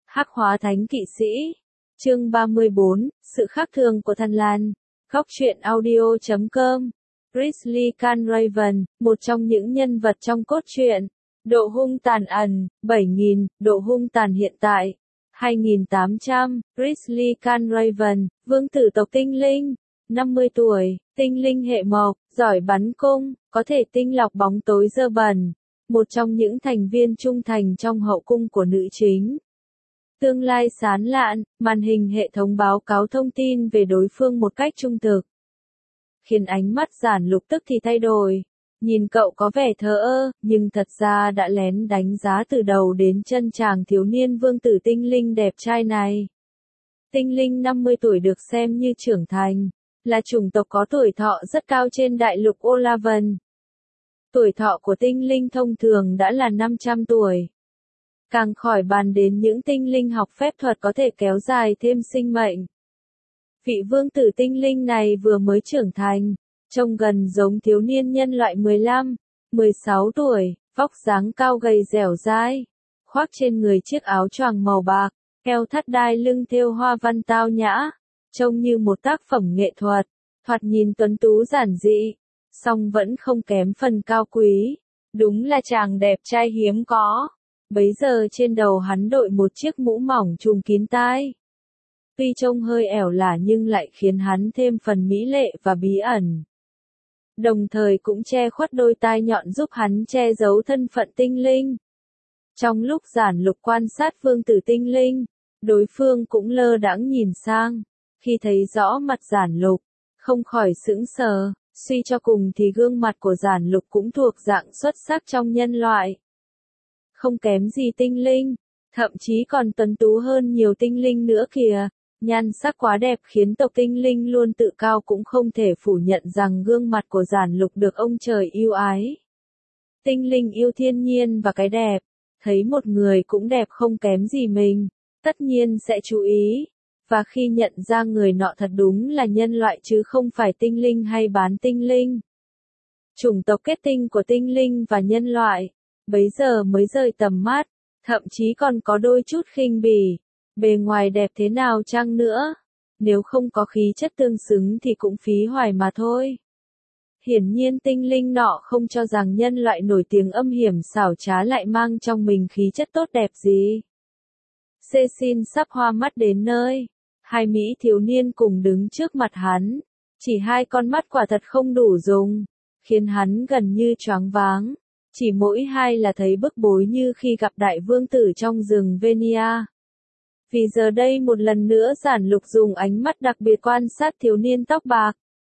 Hắc hóa thánh kỵ sĩ. Chương 34, sự khác thường của Thần Lan. Góc truyện audio.com. Grizzly Can Raven, một trong những nhân vật trong cốt truyện. Độ hung tàn ẩn, 7.000, độ hung tàn hiện tại, 2.800, Grizzly Can Raven, vương tử tộc tinh linh, 50 tuổi, tinh linh hệ mộc, giỏi bắn cung, có thể tinh lọc bóng tối dơ bẩn. Một trong những thành viên trung thành trong hậu cung của nữ chính. Tương lai sáng lạn, màn hình hệ thống báo cáo thông tin về đối phương một cách trung thực. Khiến ánh mắt Giản Lục tức thì thay đổi. Nhìn cậu có vẻ thờ ơ, nhưng thật ra đã lén đánh giá từ đầu đến chân chàng thiếu niên vương tử tinh linh đẹp trai này. Tinh linh 50 tuổi được xem như trưởng thành, là chủng tộc có tuổi thọ rất cao trên đại lục Olavan. Tuổi thọ của tinh linh thông thường đã là 500 tuổi. Càng khỏi bàn đến những tinh linh học phép thuật có thể kéo dài thêm sinh mệnh. Vị vương tử tinh linh này vừa mới trưởng thành, trông gần giống thiếu niên nhân loại 15, 16 tuổi, vóc dáng cao gầy dẻo dai, khoác trên người chiếc áo choàng màu bạc, eo thắt đai lưng thêu hoa văn tao nhã, trông như một tác phẩm nghệ thuật, thoạt nhìn tuấn tú giản dị, song vẫn không kém phần cao quý. Đúng là chàng đẹp trai hiếm có. Bấy giờ trên đầu hắn đội một chiếc mũ mỏng trùm kín tai. Tuy trông hơi ẻo lả nhưng lại khiến hắn thêm phần mỹ lệ và bí ẩn. Đồng thời cũng che khuất đôi tai nhọn giúp hắn che giấu thân phận tinh linh. Trong lúc Giản Lục quan sát vương tử tinh linh, đối phương cũng lơ đãng nhìn sang. Khi thấy rõ mặt Giản Lục, không khỏi sững sờ, suy cho cùng thì gương mặt của Giản Lục cũng thuộc dạng xuất sắc trong nhân loại. Không kém gì tinh linh, thậm chí còn tuấn tú hơn nhiều tinh linh nữa kìa. Nhan sắc quá đẹp khiến tộc tinh linh luôn tự cao cũng không thể phủ nhận rằng gương mặt của Giản Lục được ông trời yêu ái. Tinh linh yêu thiên nhiên và cái đẹp, thấy một người cũng đẹp không kém gì mình, tất nhiên sẽ chú ý. Và khi nhận ra người nọ thật đúng là nhân loại chứ không phải tinh linh hay bán tinh linh. Chủng tộc kết tinh của tinh linh và nhân loại, bấy giờ mới rời tầm mắt, thậm chí còn có đôi chút khinh bỉ. Bề ngoài đẹp thế nào chăng nữa, nếu không có khí chất tương xứng thì cũng phí hoài mà thôi. Hiển nhiên tinh linh nọ không cho rằng nhân loại nổi tiếng âm hiểm xảo trá lại mang trong mình khí chất tốt đẹp gì. Cecil sắp hoa mắt đến nơi. Hai mỹ thiếu niên cùng đứng trước mặt hắn. Chỉ hai con mắt quả thật không đủ dùng, khiến hắn gần như choáng váng. Chỉ mỗi hai là thấy bức bối như khi gặp đại vương tử trong rừng Venia. Vì giờ đây một lần nữa Giản Lục dùng ánh mắt đặc biệt quan sát thiếu niên tóc bạc.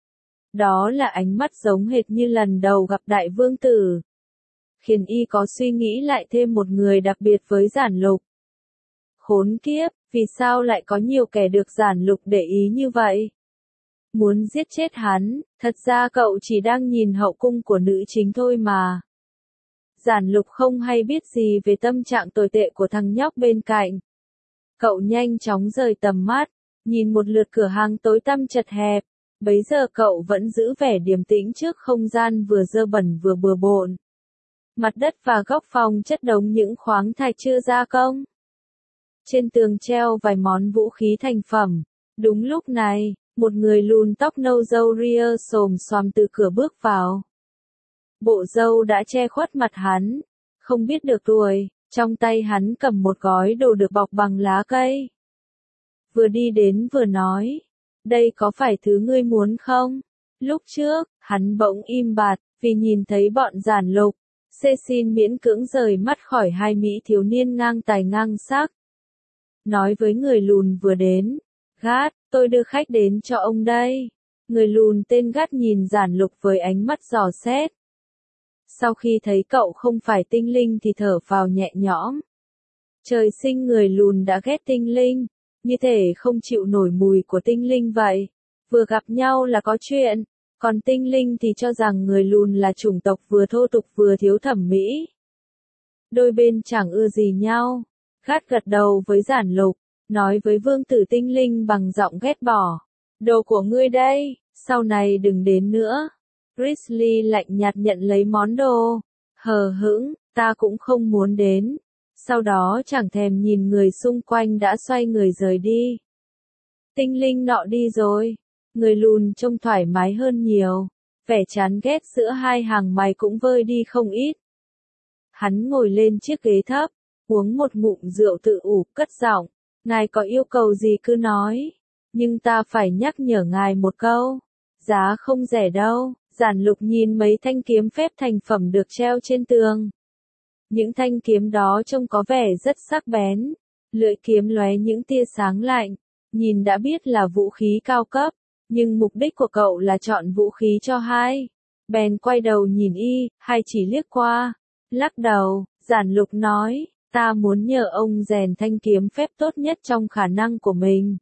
Đó là ánh mắt giống hệt như lần đầu gặp đại vương tử. Khiến y có suy nghĩ lại thêm một người đặc biệt với Giản Lục. Khốn kiếp, vì sao lại có nhiều kẻ được Giản Lục để ý như vậy? Muốn giết chết hắn, thật ra cậu chỉ đang nhìn hậu cung của nữ chính thôi mà. Giản Lục không hay biết gì về tâm trạng tồi tệ của thằng nhóc bên cạnh. Cậu nhanh chóng rời tầm mắt, nhìn một lượt cửa hàng tối tăm chật hẹp. Bấy giờ cậu vẫn giữ vẻ điềm tĩnh trước không gian vừa dơ bẩn vừa bừa bộn. Mặt đất và góc phòng chất đống những khoáng thạch chưa gia công. Trên tường treo vài món vũ khí thành phẩm. Đúng lúc này, một người lùn tóc nâu râu ria xồm xoàm từ cửa bước vào. Bộ râu đã che khuất mặt hắn, không biết được tuổi, trong tay hắn cầm một gói đồ được bọc bằng lá cây. Vừa đi đến vừa nói, đây có phải thứ ngươi muốn không? Lúc trước, hắn bỗng im bặt, vì nhìn thấy bọn Giản Lục. Cecil miễn cưỡng rời mắt khỏi hai mỹ thiếu niên ngang tài ngang sắc. Nói với người lùn vừa đến, Gát, tôi đưa khách đến cho ông đây. Người lùn tên Gát nhìn Giản Lục với ánh mắt dò xét. Sau khi thấy cậu không phải tinh linh thì thở phào nhẹ nhõm. Trời sinh người lùn đã ghét tinh linh, như thể không chịu nổi mùi của tinh linh vậy. Vừa gặp nhau là có chuyện, còn tinh linh thì cho rằng người lùn là chủng tộc vừa thô tục vừa thiếu thẩm mỹ. Đôi bên chẳng ưa gì nhau. Gát gật đầu với Giản Lục, nói với vương tử tinh linh bằng giọng ghét bỏ. Đồ của ngươi đây, sau này đừng đến nữa. Grizzly lạnh nhạt nhận lấy món đồ. Hờ hững, ta cũng không muốn đến. Sau đó chẳng thèm nhìn người xung quanh đã xoay người rời đi. Tinh linh nọ đi rồi. Người lùn trông thoải mái hơn nhiều. Vẻ chán ghét giữa hai hàng mày cũng vơi đi không ít. Hắn ngồi lên chiếc ghế thấp, uống một ngụm rượu tự ủ, cất giọng. Ngài có yêu cầu gì cứ nói. Nhưng ta phải nhắc nhở ngài một câu. Giá không rẻ đâu. Giản Lục nhìn mấy thanh kiếm phép thành phẩm được treo trên tường. Những thanh kiếm đó trông có vẻ rất sắc bén. Lưỡi kiếm lóe những tia sáng lạnh. Nhìn đã biết là vũ khí cao cấp. Nhưng mục đích của cậu là chọn vũ khí cho hai. Bèn quay đầu nhìn y, hay chỉ liếc qua. Lắc đầu, Giản Lục nói, ta muốn nhờ ông rèn thanh kiếm phép tốt nhất trong khả năng của mình.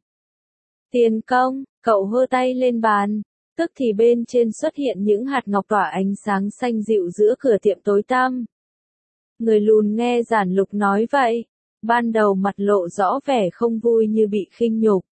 Tiền công, cậu hơ tay lên bàn. Tức thì bên trên xuất hiện những hạt ngọc tỏa ánh sáng xanh dịu giữa cửa tiệm tối tăm. Người lùn nghe Giản Lục nói vậy. Ban đầu mặt lộ rõ vẻ không vui như bị khinh nhục.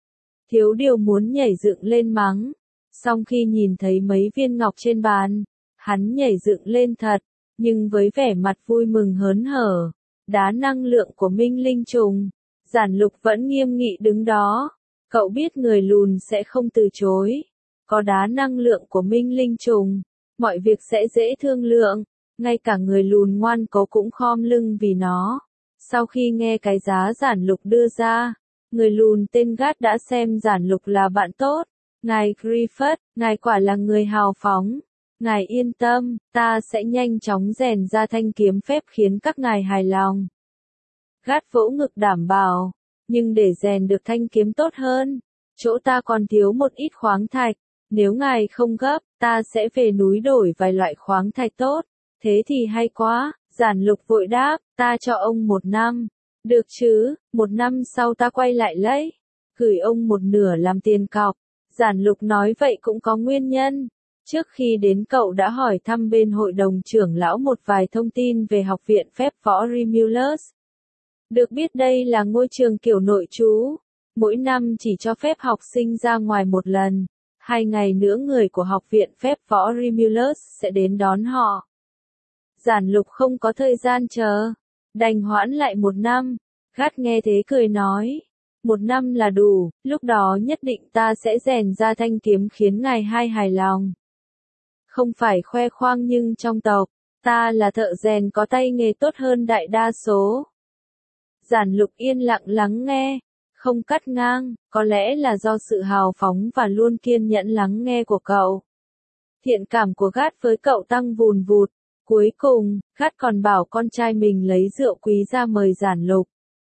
Thiếu điều muốn nhảy dựng lên mắng. Song khi nhìn thấy mấy viên ngọc trên bàn, hắn nhảy dựng lên thật, nhưng với vẻ mặt vui mừng hớn hở. Đá năng lượng của Minh Linh Trùng. Giản Lục vẫn nghiêm nghị đứng đó. Cậu biết người lùn sẽ không từ chối. Có đá năng lượng của Minh Linh Trùng, mọi việc sẽ dễ thương lượng. Ngay cả người lùn ngoan cố cũng khom lưng vì nó. Sau khi nghe cái giá Giản Lục đưa ra, người lùn tên Gát đã xem Giản Lục là bạn tốt. Ngài Griffith, ngài quả là người hào phóng. Ngài yên tâm, ta sẽ nhanh chóng rèn ra thanh kiếm phép khiến các ngài hài lòng. Gát vỗ ngực đảm bảo, nhưng để rèn được thanh kiếm tốt hơn, chỗ ta còn thiếu một ít khoáng thạch. Nếu ngài không gấp, ta sẽ về núi đổi vài loại khoáng thạch tốt. Thế thì hay quá, Giản Lục vội đáp, ta cho ông 1 năm. Được chứ, 1 năm sau ta quay lại lấy. Gửi ông 1/2 làm tiền cọc. Giản Lục nói vậy cũng có nguyên nhân. Trước khi đến cậu đã hỏi thăm bên hội đồng trưởng lão một vài thông tin về học viện phép võ Remulus. Được biết đây là ngôi trường kiểu nội trú. Mỗi năm chỉ cho phép học sinh ra ngoài 1 lần. 2 ngày nữa người của học viện phép võ Remulus sẽ đến đón họ. Giản Lục không có thời gian chờ. Đành hoãn lại 1 năm. Gát nghe thế cười nói. 1 năm là đủ, lúc đó nhất định ta sẽ rèn ra thanh kiếm khiến ngài hai hài lòng. Không phải khoe khoang nhưng trong tộc, ta là thợ rèn có tay nghề tốt hơn đại đa số. Giản Lục yên lặng lắng nghe, không cắt ngang, có lẽ là do sự hào phóng và luôn kiên nhẫn lắng nghe của cậu. Thiện cảm của Gát với cậu tăng vùn vụt. Cuối cùng, Gát còn bảo con trai mình lấy rượu quý ra mời Giản Lục.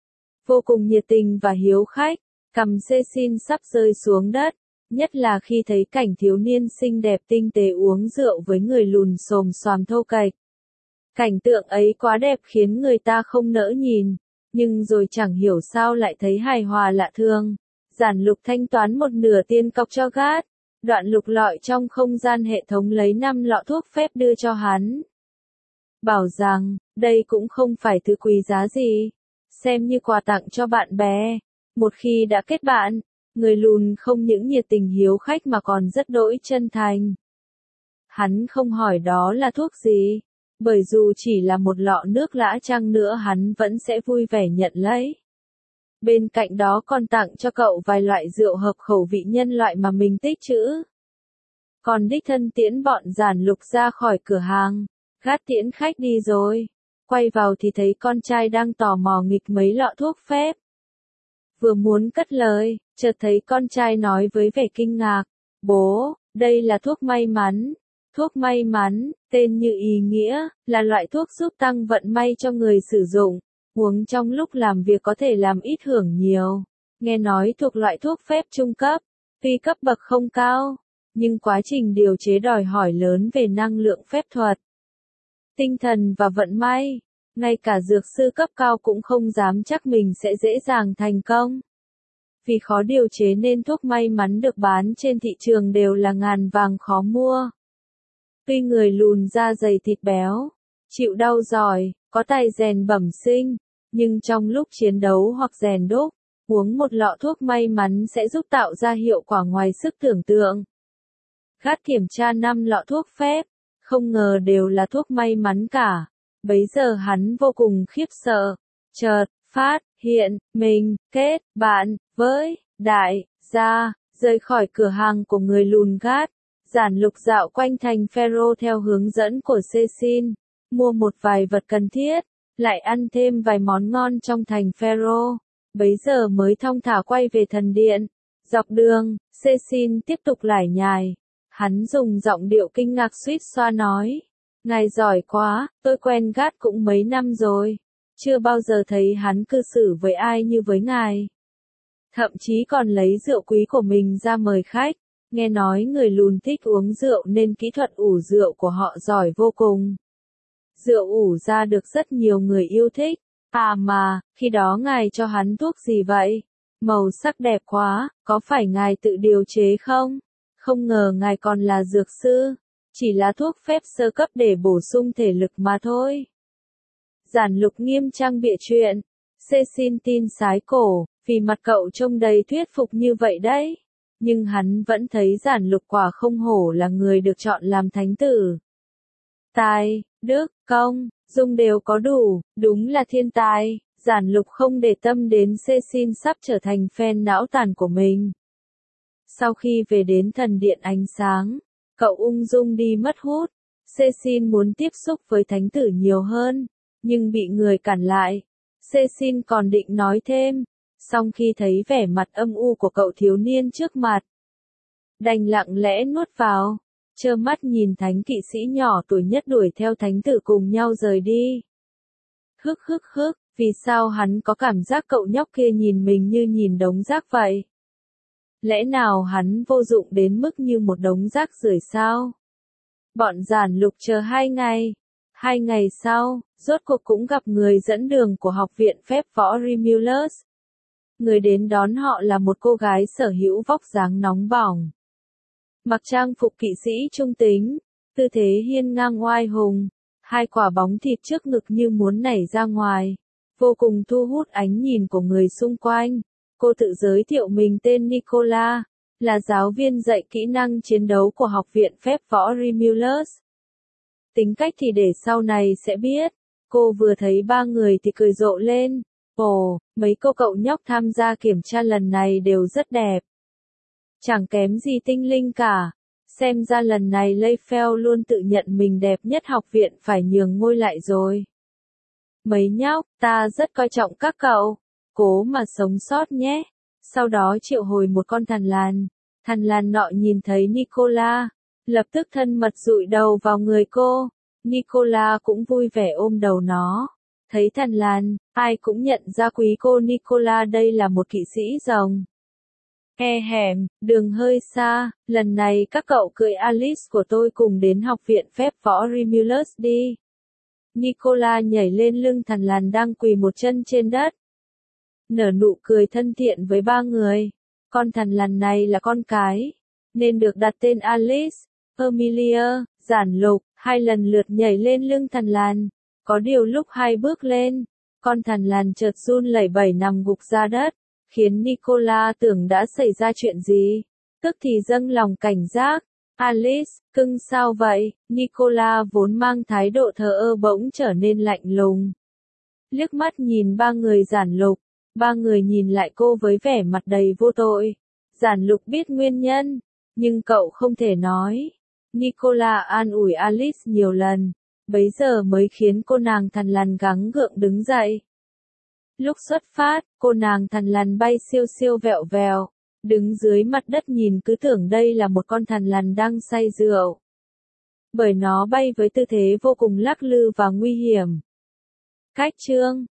Vô cùng nhiệt tình và hiếu khách, cằm Cecil sắp rơi xuống đất, nhất là khi thấy cảnh thiếu niên xinh đẹp tinh tế uống rượu với người lùn xồm xoàm thô kệch. Cảnh tượng ấy quá đẹp khiến người ta không nỡ nhìn, nhưng rồi chẳng hiểu sao lại thấy hài hòa lạ thường. Giản Lục thanh toán 1/2 tiền cọc cho Gát, đoạn lục lọi trong không gian hệ thống lấy 5 lọ thuốc phép đưa cho hắn. Bảo rằng, đây cũng không phải thứ quý giá gì. Xem như quà tặng cho bạn bè. Một khi đã kết bạn, người lùn không những nhiệt tình hiếu khách mà còn rất đỗi chân thành. Hắn không hỏi đó là thuốc gì, bởi dù chỉ là một lọ nước lã chăng nữa hắn vẫn sẽ vui vẻ nhận lấy. Bên cạnh đó còn tặng cho cậu vài loại rượu hợp khẩu vị nhân loại mà mình tích trữ. Còn đích thân tiễn bọn Giản Lục ra khỏi cửa hàng. Gát tiễn khách đi rồi. Quay vào thì thấy con trai đang tò mò nghịch mấy lọ thuốc phép. Vừa muốn cất lời, chợt thấy con trai nói với vẻ kinh ngạc. Bố, đây là thuốc may mắn. Thuốc may mắn, tên như ý nghĩa, là loại thuốc giúp tăng vận may cho người sử dụng. Uống trong lúc làm việc có thể làm ít hưởng nhiều. Nghe nói thuộc loại thuốc phép trung cấp. Tuy cấp bậc không cao, nhưng quá trình điều chế đòi hỏi lớn về năng lượng phép thuật, tinh thần và vận may. Ngay cả dược sư cấp cao cũng không dám chắc mình sẽ dễ dàng thành công. Vì khó điều chế nên thuốc may mắn được bán trên thị trường đều là ngàn vàng khó mua. Tuy người lùn da dày thịt béo, chịu đau giỏi, có tài rèn bẩm sinh, nhưng trong lúc chiến đấu hoặc rèn đúc, uống một lọ thuốc may mắn sẽ giúp tạo ra hiệu quả ngoài sức tưởng tượng. Gát kiểm tra 5 lọ thuốc phép, không ngờ đều là thuốc may mắn cả. Bấy giờ hắn vô cùng khiếp sợ. chợt phát hiện mình kết bạn với đại gia, rời khỏi cửa hàng của người lùn gát. Giản Lục dạo quanh thành Phêrô theo hướng dẫn của Cecil, mua một vài vật cần thiết, lại ăn thêm vài món ngon trong thành Phêrô. Bấy giờ mới thong thả quay về thần điện. Dọc đường, Cecil tiếp tục lải nhải. Hắn dùng giọng điệu kinh ngạc suýt xoa nói. Ngài giỏi quá, tôi quen gát cũng mấy năm rồi. Chưa bao giờ thấy hắn cư xử với ai như với ngài. Thậm chí còn lấy rượu quý của mình ra mời khách. Nghe nói người lùn thích uống rượu nên kỹ thuật ủ rượu của họ giỏi vô cùng. Rượu ủ ra được rất nhiều người yêu thích. À mà, khi đó ngài cho hắn thuốc gì vậy? Màu sắc đẹp quá, có phải ngài tự điều chế không? Không ngờ ngài còn là dược sư. Chỉ là thuốc phép sơ cấp để bổ sung thể lực mà thôi. Giản Lục nghiêm trang bịa chuyện. Cecil tin sái cổ, vì mặt cậu trông đầy thuyết phục như vậy đấy. Nhưng hắn vẫn thấy Giản Lục quả không hổ là người được chọn làm thánh tử. Tài, đức, công, dung đều có đủ, đúng là thiên tài. Giản Lục không để tâm đến Cecil sắp trở thành fan não tàn của mình. Sau khi về đến thần điện ánh sáng, cậu ung dung đi mất hút. Cecil muốn tiếp xúc với thánh tử nhiều hơn, nhưng bị người cản lại. Cecil còn định nói thêm, song khi thấy vẻ mặt âm u của cậu thiếu niên trước mặt, đành lặng lẽ nuốt vào, trơ mắt nhìn thánh kỵ sĩ nhỏ tuổi nhất đuổi theo thánh tử cùng nhau rời đi. Hức, vì sao hắn có cảm giác cậu nhóc kia nhìn mình như nhìn đống rác vậy? Lẽ nào hắn vô dụng đến mức như một đống rác rưởi sao? Bọn Giản Lục chờ 2 ngày. 2 ngày sau, rốt cuộc cũng gặp người dẫn đường của học viện phép võ Remulus. Người đến đón họ là một cô gái sở hữu vóc dáng nóng bỏng. Mặc trang phục kỵ sĩ trung tính, tư thế hiên ngang oai hùng, 2 quả bóng thịt trước ngực như muốn nảy ra ngoài, vô cùng thu hút ánh nhìn của người xung quanh. Cô tự giới thiệu mình tên Nicola, là giáo viên dạy kỹ năng chiến đấu của học viện phép võ Remulus. Tính cách thì để sau này sẽ biết. Cô vừa thấy 3 người thì cười rộ lên. Ồ, mấy cô cậu nhóc tham gia kiểm tra lần này đều rất đẹp. Chẳng kém gì tinh linh cả. Xem ra lần này Layfell luôn tự nhận mình đẹp nhất học viện phải nhường ngôi lại rồi. Mấy nhóc, ta rất coi trọng các cậu. Cố mà sống sót nhé. Sau đó triệu hồi một con thằn lằn. Thằn lằn nọ nhìn thấy Nicola, lập tức thân mật dụi đầu vào người cô. Nicola cũng vui vẻ ôm đầu nó. Thấy thằn lằn, ai cũng nhận ra quý cô Nicola đây là một kỵ sĩ rồng. Đường hơi xa, lần này các cậu cưỡi Alice của tôi cùng đến học viện phép võ Remulus đi. Nicola nhảy lên lưng thằn lằn đang quỳ một chân trên đất. Nở nụ cười thân thiện với 3 người. Con thằn lằn này là con cái, nên được đặt tên Alice, Emilia, Giản Lục, 2 lần lượt nhảy lên lưng thằn lằn. Có điều lúc 2 bước lên, con thằn lằn chợt run lẩy bẩy nằm gục ra đất, khiến Nicola tưởng đã xảy ra chuyện gì. Tức thì dâng lòng cảnh giác. Alice, cưng sao vậy? Nicola vốn mang thái độ thờ ơ bỗng trở nên lạnh lùng. Liếc mắt nhìn 3 người Giản Lục, 3 người nhìn lại cô với vẻ mặt đầy vô tội. Giản Lục biết nguyên nhân, nhưng cậu không thể nói. Nicola an ủi Alice nhiều lần, bấy giờ mới khiến cô nàng thằn lằn gắng gượng đứng dậy. Lúc xuất phát, cô nàng thằn lằn bay siêu siêu vẹo vèo, đứng dưới mặt đất nhìn cứ tưởng đây là một con thằn lằn đang say rượu. Bởi nó bay với tư thế vô cùng lắc lư và nguy hiểm. Cách chương